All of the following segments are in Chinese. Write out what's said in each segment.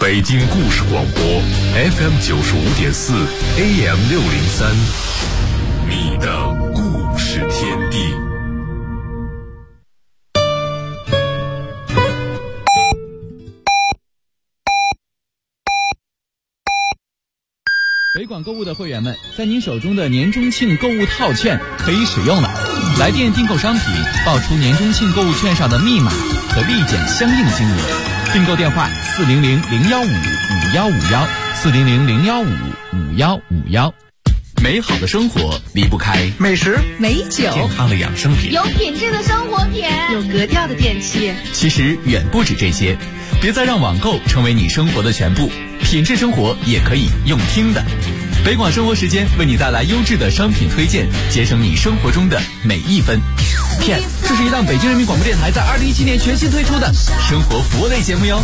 北京故事广播 FM 95.4 AM 603，你的故事天地。 北广购物的会员们，在您手中的年中庆购物套券可以使用了。来电订购商品，报出年中庆购物券上的密码，可立减相应金额。订购电话400-015-5151，400-015-5151。美好的生活离不开美食、 美酒、 健康的养生品、 有品质的生活品、 有格调的电器。 其实远不止这些，别再让网购成为你生活的全部，品质生活也可以用听的。北广生活时间为你带来优质的商品推荐，节省你生活中的每一分。P.S. 这是一档北京人民广播电台在2017年全新推出的生活服务类节目哟。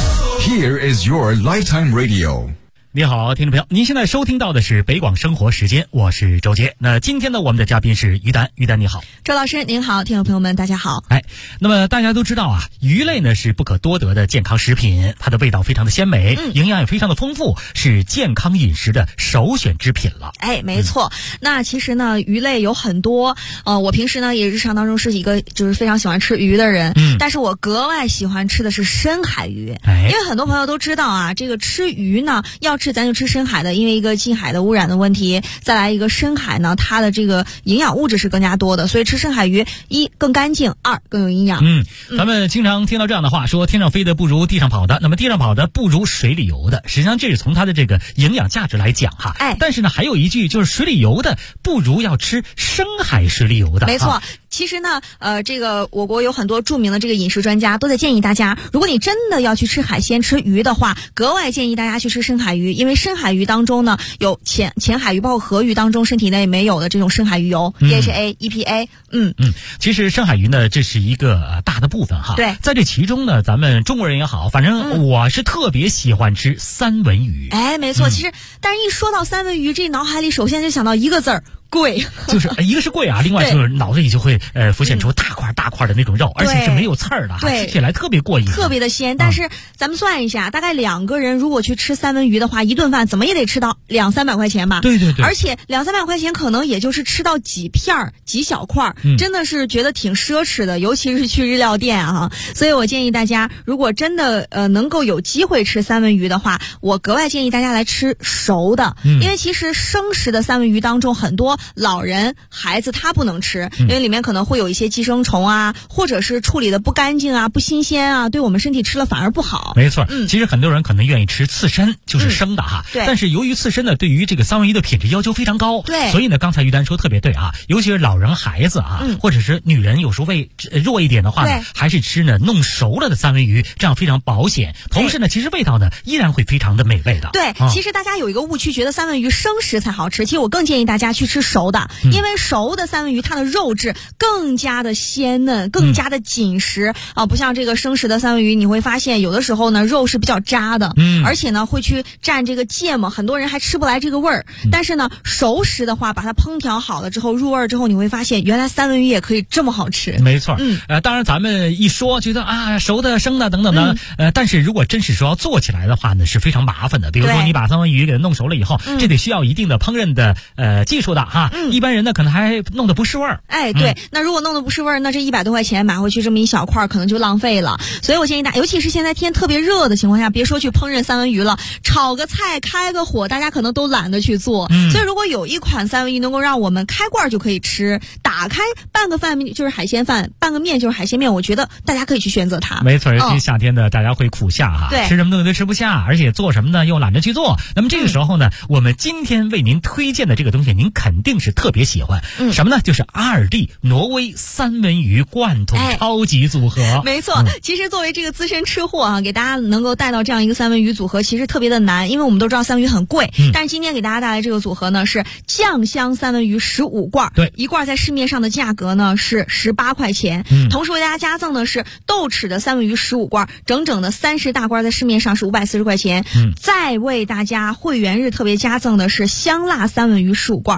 Here is your lifetime radio。 你好，听众朋友，您现在收听到的是北广生活时间，我是周杰。那今天呢，我们的嘉宾是于丹，于丹你好。 周老师您好，听众朋友们大家好。 那么大家都知道啊，鱼类呢是不可多得的健康食品，它的味道非常的鲜美，营养也非常的丰富，是健康饮食的首选之品了。 没错。那其实呢，鱼类有很多，我平时呢也日常当中是一个就是非常喜欢吃鱼的人，但是我格外喜欢吃的是深海鱼，因为很多朋友都知道啊，这个吃鱼呢要吃咱就吃深海的，因为一个近海的污染的问题，再来一个深海呢它的这个营养物质是更加多的，所以吃深海鱼一更干净，二更有营养。 咱们经常听到这样的话，说天上飞的不如地上跑的，那么地上跑的不如水里游的，实际上这是从它的这个营养价值来讲哈。但是呢还有一句就是水里游的不如要吃深海水里游的。 没错。其实呢，这个我国有很多著名的这个饮食专家都在建议大家，如果你真的要去吃海鲜、吃鱼的话，格外建议大家去吃深海鱼，因为深海鱼当中呢有浅海鱼包括河鱼当中身体内没有的这种深海鱼油DHA、EPA。 其实深海鱼呢，这是一个大的部分哈。 对， 在这其中呢，咱们中国人也好，反正我是特别喜欢吃三文鱼。 没错。其实，但是一说到三文鱼，这脑海里首先就想到一个字儿。贵， 就是一个是贵啊，另外就是脑子里就会浮现出大块大块的那种肉，而且是没有刺儿的，吃起来特别过瘾， 特别的鲜。但是咱们算一下，大概2个人如果去吃三文鱼的话，一顿饭怎么也得吃到200-300块钱吧？ 对。 而且200-300块钱可能也就是吃到几片几小块，真的是觉得挺奢侈的，尤其是去日料店啊。所以我建议大家，如果真的能够有机会吃三文鱼的话，我格外建议大家来吃熟的，因为其实生食的三文鱼当中很多老人孩子他不能吃，因为里面可能会有一些寄生虫啊，或者是处理的不干净啊、不新鲜啊，对我们身体吃了反而不好。 没错。其实很多人可能愿意吃刺身，就是生的哈。但是由于刺身呢对于这个三文鱼的品质要求非常高，所以呢刚才于丹说特别对啊，尤其是老人孩子啊，或者是女人有时候胃弱一点的话呢，还是吃呢弄熟了的三文鱼，这样非常保险。同时呢其实味道呢依然会非常的美味的。 其实大家有一个误区，觉得三文鱼生食才好吃，其实我更建议大家去吃熟的，因为熟的三文鱼它的肉质更加的鲜嫩，更加的紧实不像这个生食的三文鱼，你会发现有的时候呢肉是比较渣的，而且呢会去蘸这个芥末，很多人还吃不来这个味儿。但是呢熟食的话，把它烹调好了之后入味之后，你会发现原来三文鱼也可以这么好吃。 没错。当然咱们一说觉得啊熟的生的等等的，但是如果真是说要做起来的话呢是非常麻烦的。比如说你把三文鱼给它弄熟了以后，这得需要一定的烹饪的技术的哈。一般人呢可能还弄得不是味儿。 对，那如果弄得不是味儿，那这100多块钱买回去这么一小块可能就浪费了。所以我建议大家，尤其是现在天特别热的情况下，别说去烹饪三文鱼了，炒个菜开个火大家可能都懒得去做。所以如果有一款三文鱼能够让我们开罐就可以吃，打开拌个饭就是海鲜饭，拌个面就是海鲜面，我觉得大家可以去选择它。 没错。尤其夏天的大家会苦夏哈，吃什么东西都吃不下，而且做什么呢又懒得去做。那么这个时候呢，我们今天为您推荐的这个东西您肯定是特别喜欢。什么呢？就是2D挪威三文鱼罐头超级组合。 没错。其实作为这个资深吃货啊，给大家能够带到这样一个三文鱼组合其实特别的难，因为我们都知道三文鱼很贵，但是今天给大家带来这个组合呢是酱香三文鱼15罐，一罐在市面上的价格呢是18块钱，同时为大家加赠的是豆豉的三文鱼15罐，整整的30大罐在市面上是540块钱，再为大家会员日特别加赠的是香辣三文鱼15罐，整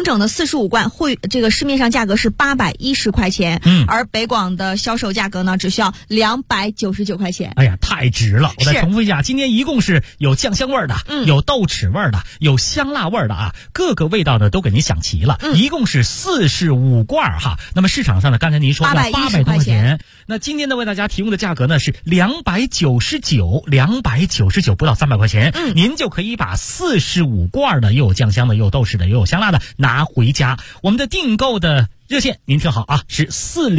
整整的45罐，这个市面上价格是810块钱，而北广的销售价格呢只需要299块钱。 哎呀，太值了！我再重复一下，今天一共是有酱香味的，有豆豉味的，有香辣味的啊，各个味道呢都给您想齐了，一共是45罐哈。那么市场上呢，刚才您说的800多块钱，那今天呢为大家提供的价格呢是299，不到300块钱，您就可以把45罐的又有酱香的，又有豆豉的，又有香辣的拿回家。我们的订购的热线您听好啊，是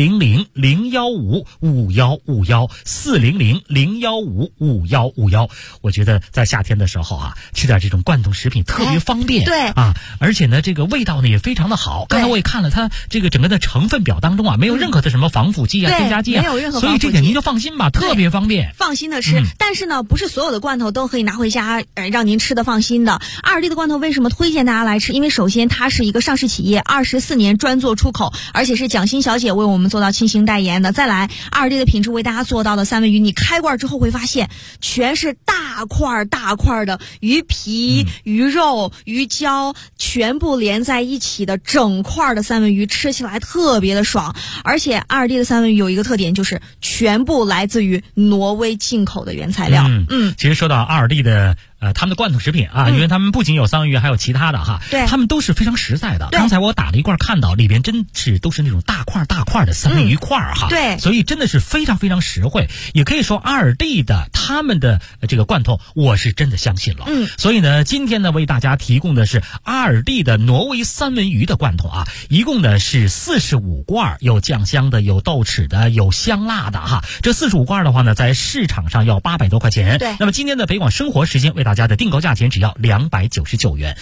400-015-5151，400-015-5151。我觉得在夏天的时候啊，吃点这种罐头食品特别方便， 对啊，而且呢这个味道呢也非常的好。刚才我也看了它这个整个的成分表当中啊，没有任何的什么防腐剂啊、添加剂啊， 没有任何防腐剂， 所以这点您就放心吧，特别方便。 放心的吃，但是呢，不是所有的罐头都可以拿回家让您吃的放心的。阿尔蒂的罐头为什么推荐大家来吃？因为首先它是一个上市企业，24年专做出口，而且是蒋欣小姐为我们做到亲情代言的。再来，阿尔蒂的品质为大家做到的三文鱼，你开罐之后会发现全是大块的鱼皮、鱼肉、鱼胶全部连在一起的整块的三文鱼，吃起来特别的爽。而且阿尔蒂的三文鱼有一个特点，就是全部来自于挪威进口的原材料。 其实说到阿尔蒂的他们的罐头食品啊，因为他们不仅有三文鱼，还有其他的哈， 对， 他们都是非常实在的。刚才我打了一罐，看到里边真是都是那种大块的三文鱼块哈， 对， 所以真的是非常非常实惠。也可以说阿尔蒂的他们的这个罐头，我是真的相信了。所以呢，今天呢为大家提供的是阿尔蒂的挪威三文鱼的罐头啊，一共呢是45罐，有酱香的，有豆豉的，有香辣的哈。这45罐的话呢，在市场上要800多块钱。 对， 那么今天的北广生活时间为大家的订购价钱只要299元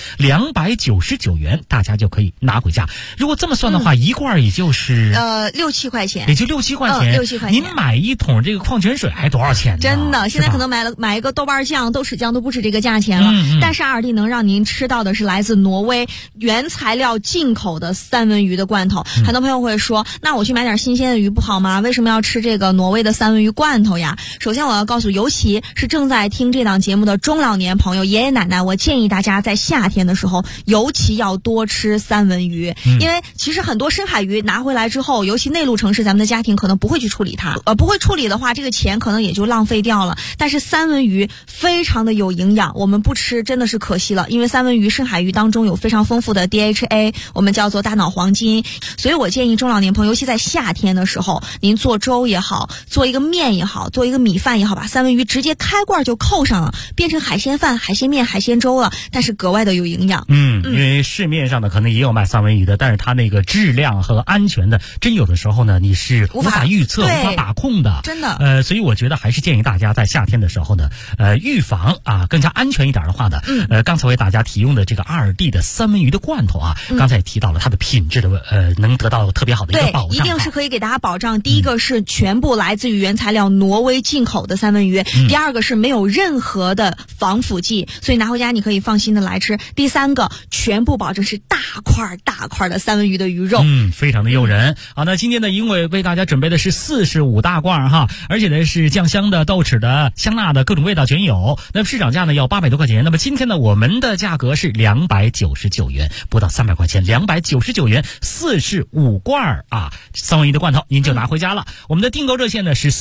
，299元大家就可以拿回家。如果这么算的话，一罐也就是 6-7块钱， 也就6-7块钱。 6-7块钱， 您买一桶这个矿泉水还多少钱呢？ 真的，现在可能买一个豆瓣酱、豆豉酱都不止这个价钱了。但是阿尔蒂能让您吃到的是来自挪威原材料进口的三文鱼的罐头。很多朋友会说，那我去买点新鲜的鱼不好吗？为什么要吃这个挪威的三文鱼罐头呀？首先我要告诉，尤其是正在听这档节目的中老年朋友、爷爷奶奶，我建议大家在夏天的时候尤其要多吃三文鱼。因为其实很多深海鱼拿回来之后，尤其内陆城市咱们的家庭可能不会去处理它，不会处理的话，这个钱可能也就浪费掉了。但是三文鱼非常的有营养，我们不吃真的是可惜了。因为三文鱼、深海鱼当中有非常丰富的 DHA， 我们叫做大脑黄金。所以我建议中老年朋友，尤其在夏天的时候，您做粥也好，做一个面也好，做一个米饭也好，把三文鱼直接开罐就扣上了，变成海鲜饭、海鲜面、海鲜粥了，但是格外的有营养。 因为市面上呢可能也有卖三文鱼的，但是它那个质量和安全的，真有的时候呢你是无法预测、无法把控的， 真的。 所以我觉得还是建议大家在夏天的时候呢，预防啊更加安全一点的话呢，刚才为大家提供的这个阿尔蒂的三文鱼的罐头啊，刚才也提到了它的品质的能得到特别好的一个保障， 一定是可以给大家保障。第一个是全部来自于原材料挪威进口的三文鱼，第二个是没有任何的防腐剂，所以拿回家你可以放心的来吃。第三个，全部保证是大块的三文鱼的鱼肉， 非常的诱人。好，那今天呢，因为为大家准备的是45大罐哈，而且呢是酱香的、豆豉的、香辣的，各种味道全有。那市场价呢要800多块钱，那么今天呢我们的价格是299元，不到300块钱，299元45罐啊三文鱼的罐头您就拿回家了。我们的订购热线呢是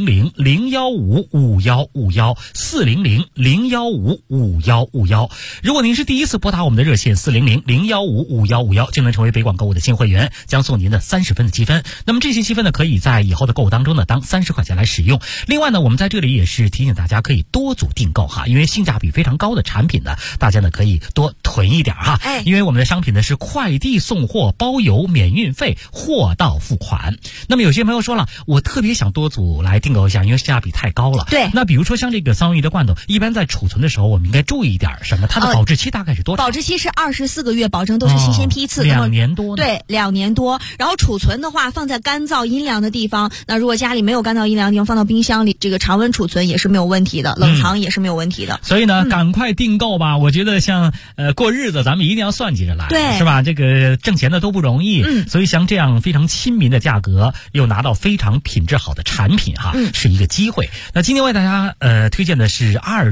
400-015-5151，400-015-5151。如果您是第一次拨打我们的热线400-015-5151，就能成为北广购物的新会员，将送您的30分的积分。那么这些积分呢，可以在以后的购物当中呢当30块钱来使用。另外呢，我们在这里也是提醒大家可以多组订购哈，因为性价比非常高的产品呢，大家呢可以多囤一点哈。因为我们的商品呢是快递送货，包邮免运费，货到付款。那么有些朋友说了，我特别想多组来订购一下，因为性价比太高了。 对。 那比如说像这个三文鱼的罐头，一般在储存的时候，我们应该注意一点什么？它的保质期大概是多少？ 保质期是24个月，保证都是新鲜批次。 2年多。 对，2年多。然后储存的话，放在干燥阴凉的地方。那如果家里没有干燥阴凉的地方，放到冰箱里，这个常温储存也是没有问题的，冷藏也是没有问题的。 所以呢，赶快订购吧！我觉得像过日子，咱们一定要算计着来， 对， 是吧？这个挣钱的都不容易，所以像这样非常亲民的价格，又拿到非常品质好的产品哈，是一个机会。那今天为大家推荐的是阿尔蒂挪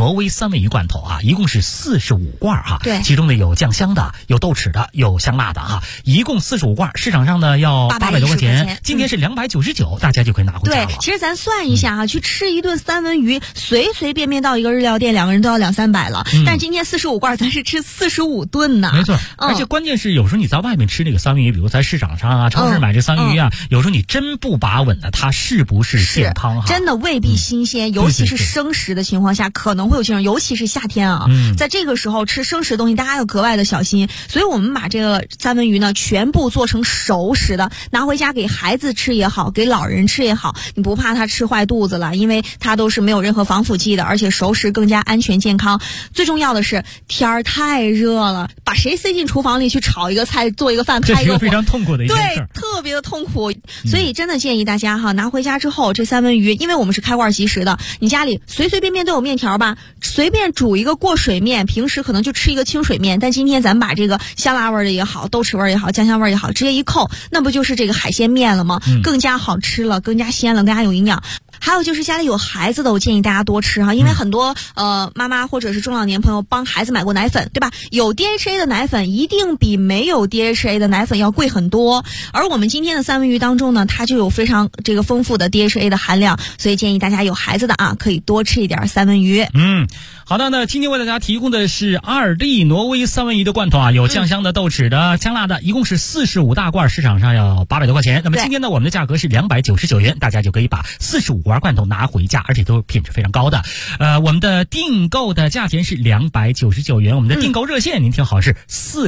挪威三文鱼罐头啊，一共是45罐哈。 对， 其中呢有酱香的，有豆豉的，有香辣的哈，一共45罐，市场上呢要800多块钱，今天是299，大家就可以拿回家了。 对，其实咱算一下啊，去吃一顿三文鱼，随随便便到一个日料店，2个人都要200-300了。但是今天45罐，咱是吃45顿呢。 没错，而且关键是有时候你在外面吃这个三文鱼，比如在市场上啊、超市买这三文鱼啊，有时候你真不把稳的，它是不是健康哈？ 真的未必新鲜，尤其是生食的情况下，可能会有这种，尤其是夏天啊，在这个时候吃生食的东西，大家要格外的小心。所以我们把这个三文鱼呢，全部做成熟食的，拿回家给孩子吃也好，给老人吃也好，你不怕他吃坏肚子了，因为它都是没有任何防腐剂的，而且熟食更加安全健康。最重要的是天儿太热了，把谁塞进厨房里去炒一个菜、做一个饭、开一个火， 这是一个非常痛苦的一件事， 对，特别的痛苦。所以真的建议大家哈，拿回家之后这三文鱼，因为我们是开罐即食的，你家里随随便便都有面条吧，随便煮一个过水面，平时可能就吃一个清水面，但今天咱们把这个香辣味的也好，豆豉味也好，酱香味也好，直接一扣，那不就是这个海鲜面了吗？更加好吃了，更加鲜了，更加有营养。还有就是家里有孩子的，我建议大家多吃哈，因为很多妈妈或者是中老年朋友帮孩子买过奶粉，对吧？有 DHA 的奶粉一定比没有 DHA 的奶粉要贵很多，而我们今天的三文鱼当中呢，它就有非常这个丰富的 DHA 的含量，所以建议大家有孩子的啊，可以多吃一点三文鱼。 好的，那今天为大家提供的是2粒挪威三文鱼的罐头啊，有酱香的、豆豉的、香辣的，一共是45大罐，市场上要800多块钱。那么今天呢，我们的价格是299元，大家就可以把45罐罐头拿回家，而且都是品质非常高的。我们的订购的价钱是299元，我们的订购热线您听好是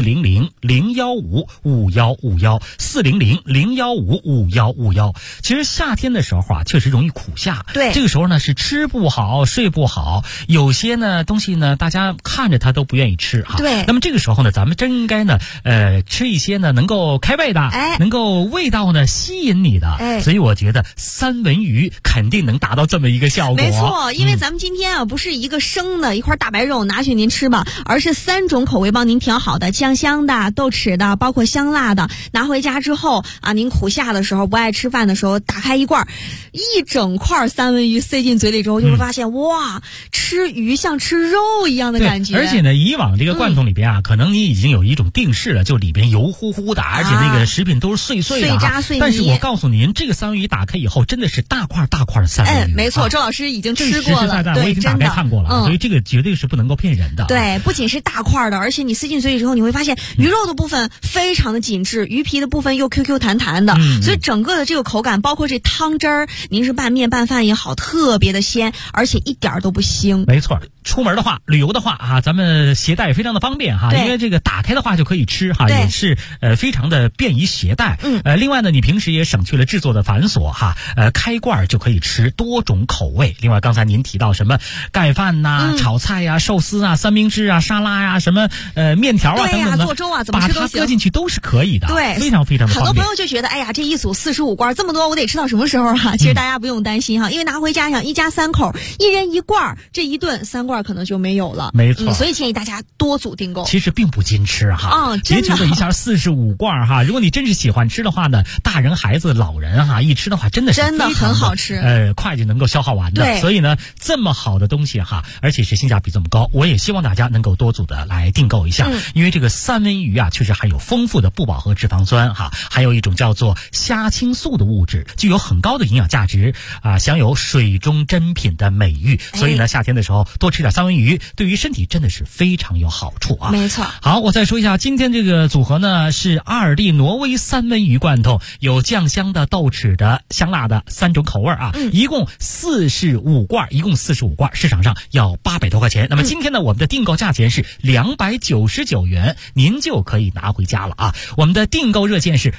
400-015-5151，400-015-5151。其实夏天的时候啊，确实容易苦下， 对， 这个时候呢是吃不好、睡不好，有些呢东西呢大家看着它都不愿意吃哈。 对， 那么这个时候呢，咱们真应该呢吃一些呢能够开胃的，能够味道呢吸引你的，所以我觉得三文鱼肯定能达到这么一个效果。 没错，因为咱们今天啊不是一个生的一块大白肉拿去您吃吧，而是3种口味帮您调好的，酱香的、豆豉的，包括香辣的。拿回家之后啊，您苦下的时候、不爱吃饭的时候，打开一罐，一整块三文鱼塞进嘴里之后，就会发现哇，吃鱼像吃肉一样的感觉。 而且呢，以往这个罐头里边啊，可能你已经有一种定式了，就里边油乎乎的，而且那个食品都是碎碎的、 碎渣碎泥。 但是我告诉您，这个三文鱼打开以后，真的是大块大块的三文鱼。 没错，周老师已经吃过了， 实实在在我已经打开看过了，所以这个绝对是不能够骗人的。 对，不仅是大块的，而且你塞进嘴里之后，你会发现鱼肉的部分非常的紧致，鱼皮的部分又 Q Q 弹弹的，所以整个的这个口感，包括这汤汁儿，您是拌面拌饭也好，特别的鲜，而且一点都不腥。 没错，出门的话、旅游的话啊，咱们携带也非常的方便哈，因为这个打开的话就可以吃哈，也是非常的便于携带。另外呢，你平时也省去了制作的繁琐哈，开罐就可以吃多种口味。另外刚才您提到什么盖饭呐、炒菜呀、寿司啊、三明治啊、沙拉呀、什么面条啊等等的， 做粥啊怎么吃都行， 把它搁进去都是可以的。 对， 非常非常的方便。 很多朋友就觉得，哎呀，这一组45罐这么多，我得吃到什么时候啊？其实大家不用担心哈，因为拿回家想一家3口，一人一罐，这一顿3罐可能就没有了。 没错， 所以建议大家多组订购。 其实并不禁吃哈，别觉得一下45罐哈，如果你真是喜欢吃的话呢，大人、孩子、老人哈，一吃的话真的是真的很好吃， 快就能够消耗完的。所以呢，这么好的东西哈，而且是性价比这么高，我也希望大家能够多组的来订购一下，因为这个三文鱼啊，确实含有丰富的不饱和脂肪酸哈，还有一种叫做虾青素的物质，具有很高的营养价值啊，享有水中珍品的美誉。所以呢，夏天的时候多吃点三文鱼，对于身体真的是非常有好处啊。 没错。 好，我再说一下，今天这个组合呢是2粒挪威三文鱼罐头，有酱香的、豆豉的、香辣的3种口味啊，一共45罐，市场上要800多块钱。那么今天呢，我们的订购价钱是299元，您就可以拿回家了啊。我们的订购热线是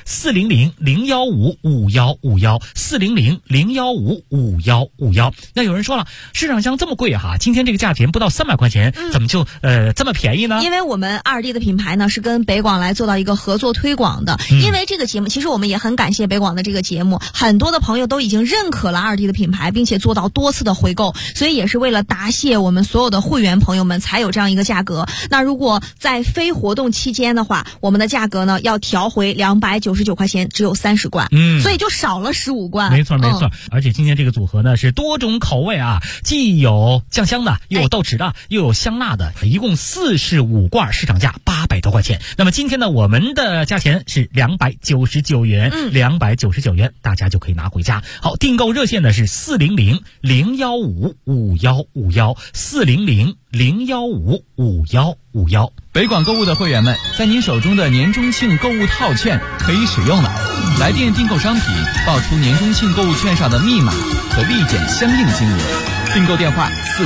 400-015-5151，400-015-5151。那有人说了，市场上这么贵哈，今天这个价钱不到300块钱，怎么就这么便宜呢？ 因为我们2弟的品牌呢是跟北广来做到一个合作推广的，因为这个节目，其实我们也很感谢北广的这个节目，很多的朋友都已经认可了2弟的品牌，并且做到多次的回购，所以也是为了答谢我们所有的会员朋友们才有这样一个价格。那如果在非活动期间的话，我们的价格呢要调回299块钱，只有30罐，所以就少了15罐。 没错没错，而且今天这个组合呢是多种口味啊，既有酱香的，又有豆豉的，又有香辣的，一共45罐，市场价800多块钱。那么今天呢，我们的价钱是299元，299元，大家就可以拿回家。好，订购热线呢是400-015-5151，400-015-5151。 北广购物的会员们，在您手中的年中庆购物套券可以使用了。来电订购商品，报出年中庆购物券上的密码，可立减相应金额。订购电话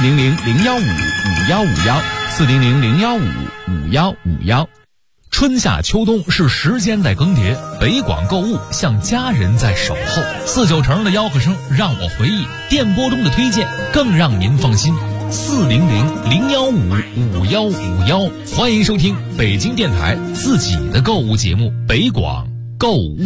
400-015-5151，400-015-5151。 春夏秋冬是时间在更迭，北广购物像家人在守候。49城的吆喝声让我回忆，电波中的推荐更让您放心。400-015-5151，欢迎收听北京电台自己的购物节目《北广购物》。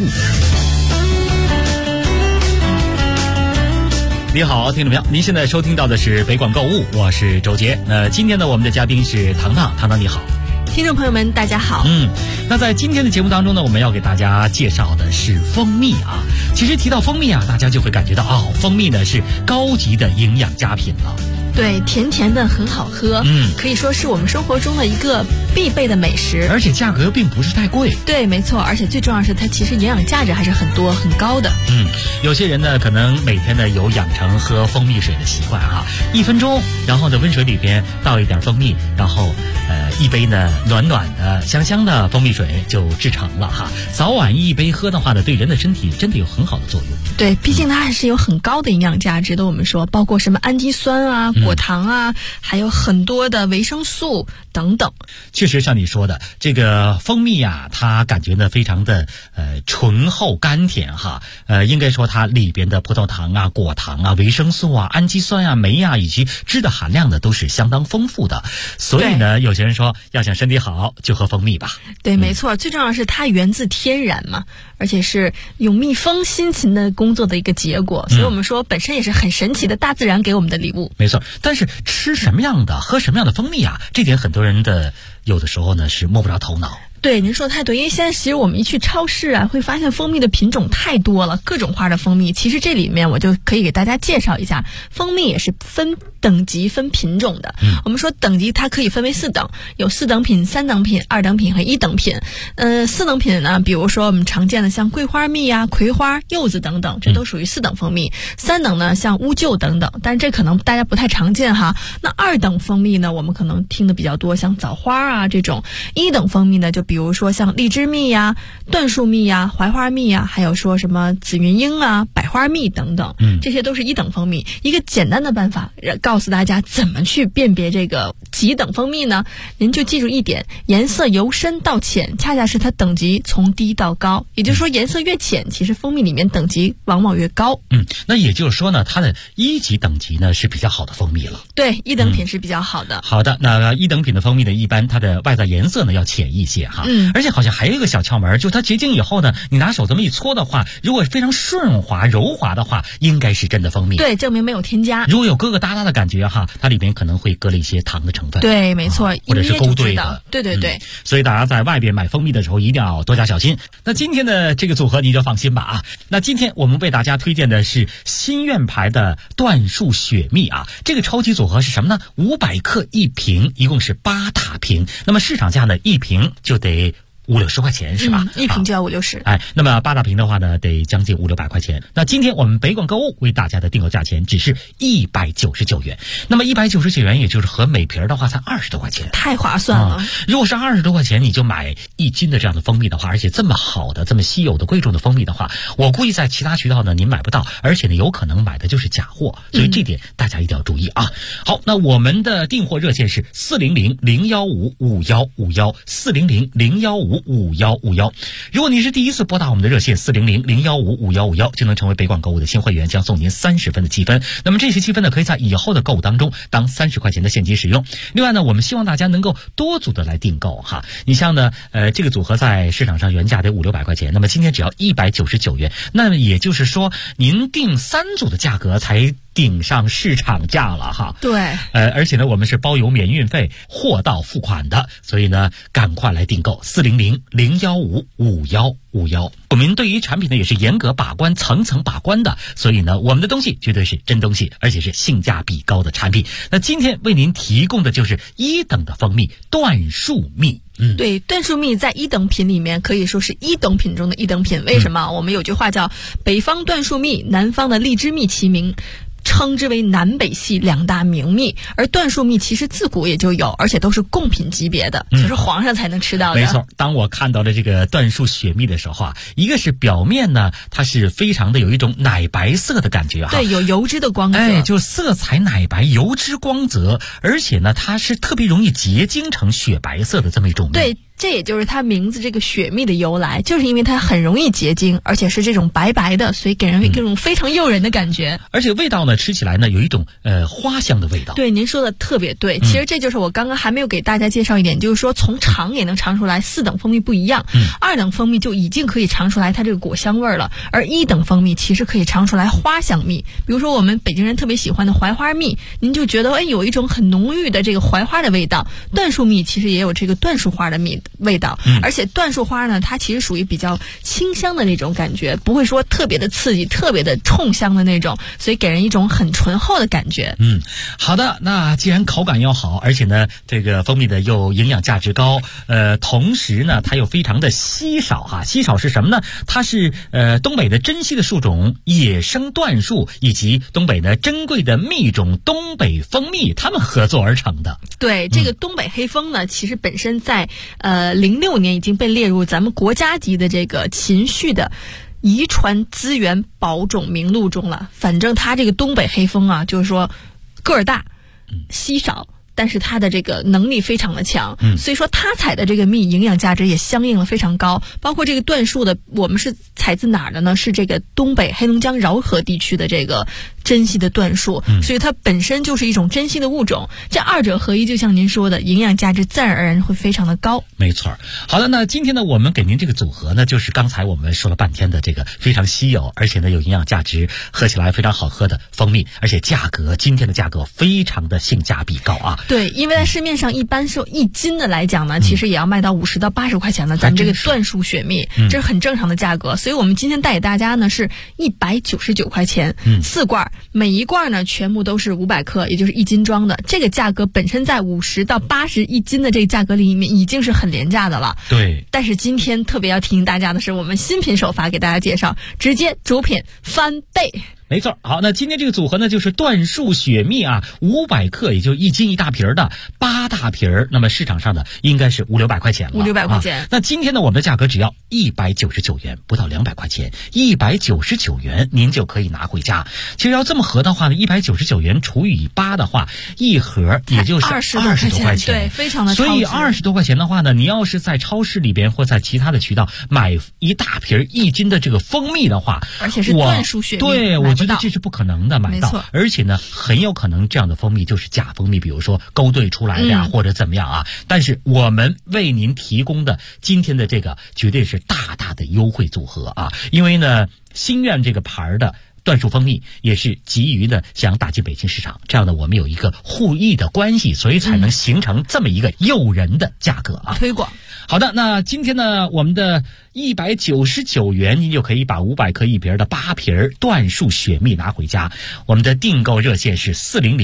你好，听众朋友，您现在收听到的是北广购物，我是周杰。今天呢，我们的嘉宾是糖糖，糖糖你好。 听众朋友们大家好。 那在今天的节目当中呢，我们要给大家介绍的是蜂蜜啊。其实提到蜂蜜啊，大家就会感觉到蜂蜜呢是高级的营养佳品了。 对，甜甜的很好喝，可以说是我们生活中的一个必备的美食， 而且价格并不是太贵。 对，没错，而且最重要的是它其实营养价值还是很多很高的。 有些人呢可能每天呢有养成喝蜂蜜水的习惯1分钟，然后呢温水里边倒一点蜂蜜，然后一杯呢暖暖的香香的蜂蜜水就制成了早晚一杯喝的话呢，对人的身体真的有很好的作用。 对，毕竟它还是有很高的营养价值的。我们说包括什么氨基酸啊、果糖啊，还有很多的维生素等等。 确实像你说的，这个蜂蜜啊，它感觉呢非常的醇厚甘甜应该说它里边的葡萄糖啊、果糖啊、维生素啊、氨基酸啊、酶啊以及脂的含量呢都是相当丰富的。所以呢，有些人说要想身体好就喝蜂蜜吧。 对，没错，最重要的是它源自天然嘛，而且是用蜜蜂辛勤的工作的一个结果，所以我们说本身也是很神奇的大自然给我们的礼物。 没错，但是吃什么样的、喝什么样的蜂蜜啊，这点很多人的有的时候呢是摸不着头脑。 对，您说的太对，因为现在其实我们一去超市啊，会发现蜂蜜的品种太多了，各种花的蜂蜜。其实这里面我就可以给大家介绍一下，蜂蜜也是分等级、分品种的。我们说等级它可以分为4等，有4等品、3等品、2等品和1等品。4等品呢，比如说我们常见的像桂花蜜啊、葵花、柚子等等，这都属于4等蜂蜜。3等呢，像乌桕等等，但是这可能大家不太常见那2等蜂蜜呢，我们可能听的比较多，像枣花啊这种。1等蜂蜜呢，就比如说像荔枝蜜呀、椴树蜜呀、槐花蜜呀，还有说什么紫云英啊、百花蜜等等，这些都是1等蜂蜜。一个简单的办法告诉大家怎么去辨别这个几等蜂蜜呢？您就记住一点，颜色由深到浅，恰恰是它等级从低到高。也就是说，颜色越浅，其实蜂蜜里面等级往往越高。 那也就是说呢，它的1级等级呢是比较好的蜂蜜了。 对，1等品是比较好的。 好的，那1等品的蜂蜜呢，一般它的外在颜色呢要浅一些而且好像还有一个小窍门，就是它结晶以后呢，你拿手这么一搓的话，如果非常顺滑柔滑的话，应该是真的蜂蜜。 对，证明没有添加。 如果有疙疙瘩瘩的感觉它里面可能会搁了一些糖的成分。 对，没错， 或者是勾兑的。 对。 所以大家在外边买蜂蜜的时候一定要多加小心。那今天的这个组合你就放心吧那今天我们为大家推荐的是心愿牌的椴树雪蜜这个超级组合是什么呢？500克1瓶，一共是8大瓶。那么市场价呢，一瓶就得50-60块钱是吧？ 一瓶就要50-60。 那么8大瓶的话呢，得将近500-600块钱。那今天我们北广购物为大家的订购价钱只是199元。那么199元，也就是合每瓶的话才20多块钱， 太划算了。 如果是20多块钱你就买1斤的这样的蜂蜜的话，而且这么好的、这么稀有的、贵重的蜂蜜的话，我估计在其他渠道呢您买不到，而且呢有可能买的就是假货，所以这点大家一定要注意好，那我们的订货热线是400-015-5151，400-015-5151。如果你是第一次拨打我们的热线400-015-5151，就能成为北广购物的新会员，将送您30分的积分。那么这些积分呢，可以在以后的购物当中当30块钱的现金使用。另外呢，我们希望大家能够多组的来订购你像呢，这个组合在市场上原价得500-600块钱，那么今天只要199元，那么也就是说您订3组的价格才顶上市场价了哈。 对， 而且呢，我们是包邮免运费，货到付款的，所以呢，赶快来订购400-015-5151。我们对于产品呢也是严格把关、层层把关的，所以呢，我们的东西绝对是真东西，而且是性价比高的产品。那今天为您提供的就是1等的蜂蜜椴树蜜。 对，椴树蜜在1等品里面可以说是1等品中的1等品。为什么？我们有句话叫北方椴树蜜，南方的荔枝蜜齐名，称之为南北系2大名蜜。而椴树蜜其实自古也就有，而且都是贡品级别的，就是皇上才能吃到的。 没错，当我看到了这个椴树雪蜜的时候啊，一个是表面呢，它是非常的有一种奶白色的感觉哈， 对，有油脂的光泽， 就色彩奶白，油脂光泽，而且呢，它是特别容易结晶成雪白色的这么一种蜜。 对。这也就是它名字这个雪蜜的由来，就是因为它很容易结晶，而且是这种白白的，所以给人一种非常诱人的感觉。 而且味道呢，吃起来呢有一种花香的味道。 对，您说的特别对。其实这就是我刚刚还没有给大家介绍一点，就是说从尝也能尝出来4等蜂蜜不一样。2等蜂蜜就已经可以尝出来它这个果香味了，而1等蜂蜜其实可以尝出来花香蜜。比如说我们北京人特别喜欢的槐花蜜，您就觉得有一种很浓郁的这个槐花的味道。椴树蜜其实也有这个椴树花的味道，而且椴树花呢，它其实属于比较清香的那种感觉，不会说特别的刺激、特别的冲香的那种，所以给人一种很醇厚的感觉。 好的，那既然口感要好，而且呢，这个蜂蜜的又营养价值高，同时呢，它又非常的稀少哈。稀少是什么呢？它是东北的珍稀的树种野生椴树，以及东北的珍贵的蜜种东北蜂蜜，它们合作而成的。 对，这个东北黑蜂呢，其实本身在06年已经被列入咱们国家级的这个禽畜的遗传资源保种名录中了。反正它这个东北黑蜂啊，就是说个儿大，稀少，但是它的这个能力非常的强，所以说它采的这个蜜营养价值也相应的非常高。包括这个椴树的，我们是采自哪儿的呢？是这个东北黑龙江饶河地区的这个珍稀的椴树，所以它本身就是一种珍稀的物种。这2者合一，就像您说的，营养价值自然而然会非常的高。 没错。好的，那今天呢，我们给您这个组合呢，就是刚才我们说了半天的这个非常稀有，而且呢有营养价值，喝起来非常好喝的蜂蜜，而且今天的价格非常的性价比高啊。 对，因为在市面上一般是1斤的来讲呢，其实也要卖到50到80块钱的，咱们这个椴树雪蜜，这是很正常的价格。所以我们今天带给大家呢是199块钱，4罐，每一罐呢全部都是500克，也就是1斤装的。这个价格本身在50到80一斤的这个价格里面已经是很廉价的了。 对。 但是今天特别要提醒大家的是，我们新品首发给大家介绍，直接主品翻倍。 没错。好，那今天这个组合呢，就是椴树雪蜜啊，500克，也就1斤1大瓶的8大瓶，那么市场上的应该是500-600块钱了 ，500-600块钱。 那今天呢，我们的价格只要199元，不到200块钱，199元您就可以拿回家。其实要这么合的话呢，199元除以8的话，一盒也就是20多块钱， 对，非常的超值。 所以20多块钱的话呢，你要是在超市里边或在其他的渠道买一大瓶1斤的这个蜂蜜的话， 而且是椴树雪蜜， 对，我觉得这是不可能的买到，而且呢，很有可能这样的蜂蜜就是假蜂蜜，比如说勾兑出来的呀，或者怎么样啊。但是我们为您提供的今天的这个绝对是大大的优惠组合啊，因为呢，心愿这个牌的椴树蜂蜜也是急于的想打进北京市场，这样的我们有一个互益的关系，所以才能形成这么一个诱人的价格啊。 推广。 好的，那今天呢，我们的199元，您就可以把500克1瓶的8瓶椴树雪蜜拿回家。我们的订购热线是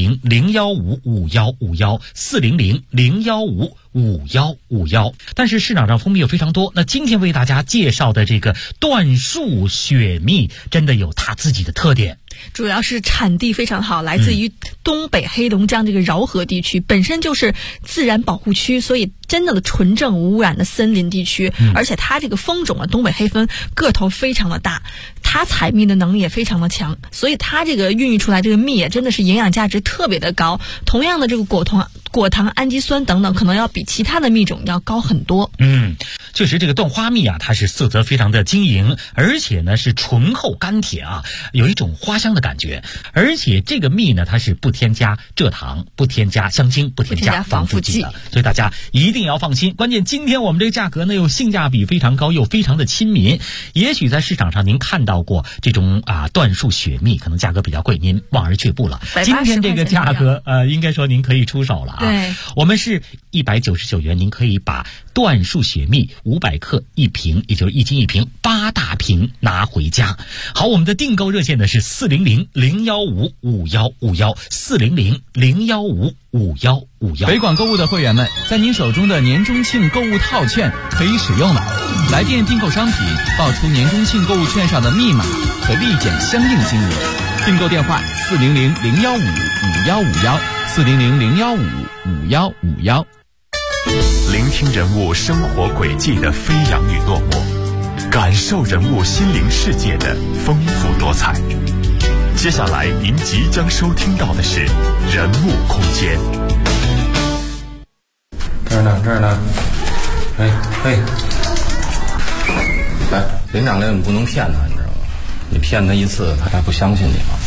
400-015-5151，400-015-5151。但是市场上蜂蜜有非常多，那今天为大家介绍的这个椴树雪蜜，真的有它自己的特点。 主要是产地非常好，来自于东北黑龙江这个饶河地区，本身就是自然保护区，所以真正的纯正无污染的森林地区。而且它这个蜂种啊，东北黑蜂个头非常的大，它采蜜的能力也非常的强，所以它这个孕育出来这个蜜也真的是营养价值特别的高。同样的这个果糖、氨基酸等等，可能要比其他的蜜种要高很多。 确实这个椴花蜜啊，它是色泽非常的晶莹，而且呢是醇厚甘甜啊，有一种花香的感觉。而且这个蜜呢，它是不添加蔗糖、不添加香精、不添加防腐剂的，所以大家一定要放心。关键今天我们这个价格呢，又性价比非常高，又非常的亲民。也许在市场上您看到过这种椴树雪蜜，可能价格比较贵，您望而却步了。今天这个价格应该说您可以出手了啊。 对， 我们是199元，您可以把椴树雪蜜500克1瓶，也就是1斤1瓶，8大瓶拿回家。好，我们的订购热线呢是400-015-5151，400-015-5151。 北广购物的会员们，在您手中的年中庆购物套券可以使用了。来电订购商品，报出年中庆购物券上的密码，可立减相应金额。订购电话400-015-5151，400-015-5151。 聆听人物生活轨迹的飞扬与落寞，感受人物心灵世界的丰富多彩。接下来您即将收听到的是人物空间。 这儿呢，嘿，来，连长来，你不能骗他，你知道吗？你骗他一次，他还不相信你吗？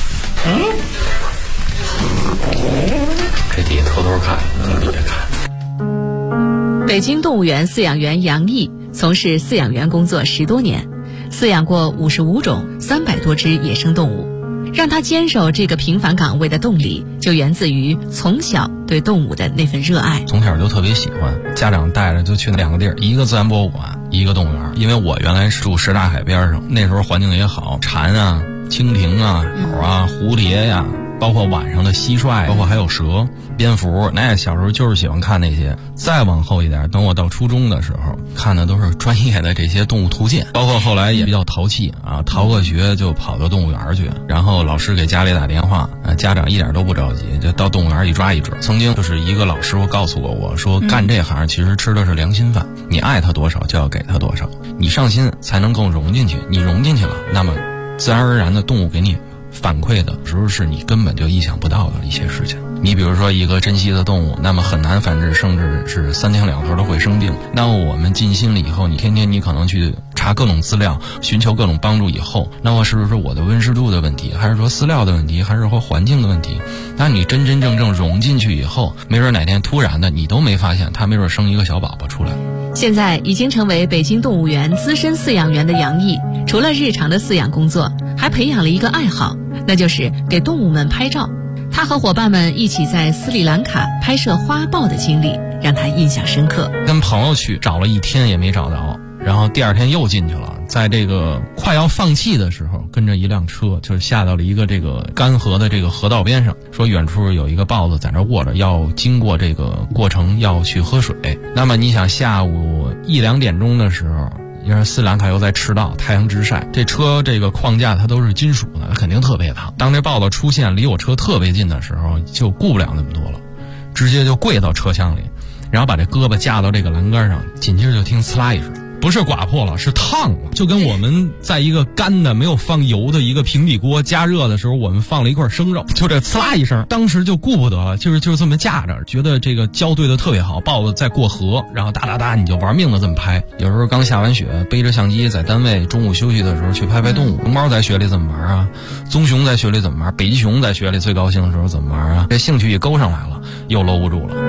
这底下偷偷看，你别看。 北京动物园饲养员杨毅从事饲养员工作10多年，饲养过55种300多只野生动物。让他坚守这个平凡岗位的动力，就源自于从小对动物的那份热爱。 从小就特别喜欢，家长带着就去2个地儿，一个自然博物馆，一个动物园。因为我原来是住什刹海边上，那时候环境也好，蝉啊、蜻蜓啊、鸟啊、蝴蝶呀，包括晚上的蟋蟀，包括还有蛇、蝙蝠，那小时候就是喜欢看那些。再往后一点，等我到初中的时候，看的都是专业的这些动物图鉴，包括后来也比较淘气啊，逃个学就跑到动物园去，然后老师给家里打电话，家长一点都不着急，就到动物园一抓一准。曾经就是一个老师傅告诉过我说，干这行其实吃的是良心饭，你爱他多少就要给他多少，你上心才能够融进去，你融进去了，那么自然而然的动物给你反馈的时候是你根本就意想不到的一些事情。你比如说一个珍稀的动物，那么很难繁殖，甚至是3天2头的会生病。那么我们尽心了以后，你天天你可能去查各种资料，寻求各种帮助以后，那么是不是我的温湿度的问题，还是说饲料的问题，还是说环境的问题？那你真真正正融进去以后，没准哪天突然的你都没发现，它没准生一个小宝宝出来。 现在已经成为北京动物园资深饲养员的杨毅，除了日常的饲养工作，还培养了一个爱好，那就是给动物们拍照。他和伙伴们一起在斯里兰卡拍摄花豹的经历让他印象深刻。 跟朋友去找了1天也没找到，然后第2天又进去了，在这个快要放弃的时候，跟着一辆车就是下到了一个这个干涸的这个河道边上，说远处有一个豹子在那卧着，要经过这个过程要去喝水。那么你想下午1、2点钟的时候，因为斯里兰卡又在赤道，太阳直晒，这车这个框架它都是金属的，它肯定特别烫。当这豹子出现离我车特别近的时候，就顾不了那么多了，直接就跪到车厢里，然后把这胳膊架到这个栏杆上，紧接着就听呲啦一声，不是刮破了，是烫了，就跟我们在一个干的没有放油的一个平底锅加热的时候，我们放了一块生肉，就这呲啦一声，当时就顾不得了，就是这么架着，觉得这个胶对的特别好，豹子在过河，然后哒哒哒你就玩命的这么拍。有时候刚下完雪，背着相机在单位中午休息的时候去拍拍动物。熊猫在雪里怎么玩啊？棕熊在雪里怎么玩？北极熊在雪里最高兴的时候怎么玩啊？这兴趣一勾上来了，又搂不住了。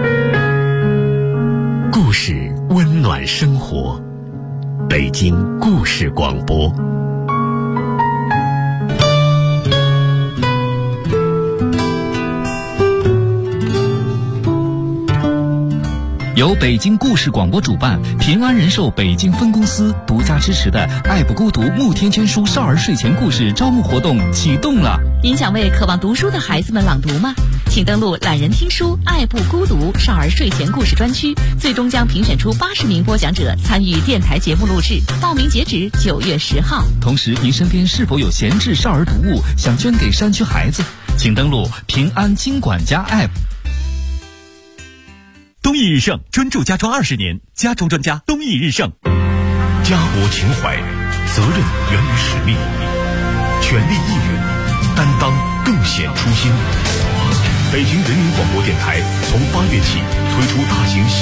故事温暖生活，北京故事广播。 由北京故事广播主办，平安人寿北京分公司独家支持的爱不孤独慕天娟书少儿睡前故事招募活动启动了。 您想为渴望读书的孩子们朗读吗？请登录懒人听书爱不孤独少儿睡前故事专区，最终将评选出80名播讲者参与电台节目录制，报名截止9月10号。 同时，您身边是否有闲置少儿读物想捐给山区孩子？请登录平安金管家 App。 东义日盛专注家装20年，家装专家东义日盛。家国情怀，责任源于使命，全力以赴，担当更显初心。北京人民广播电台从8月起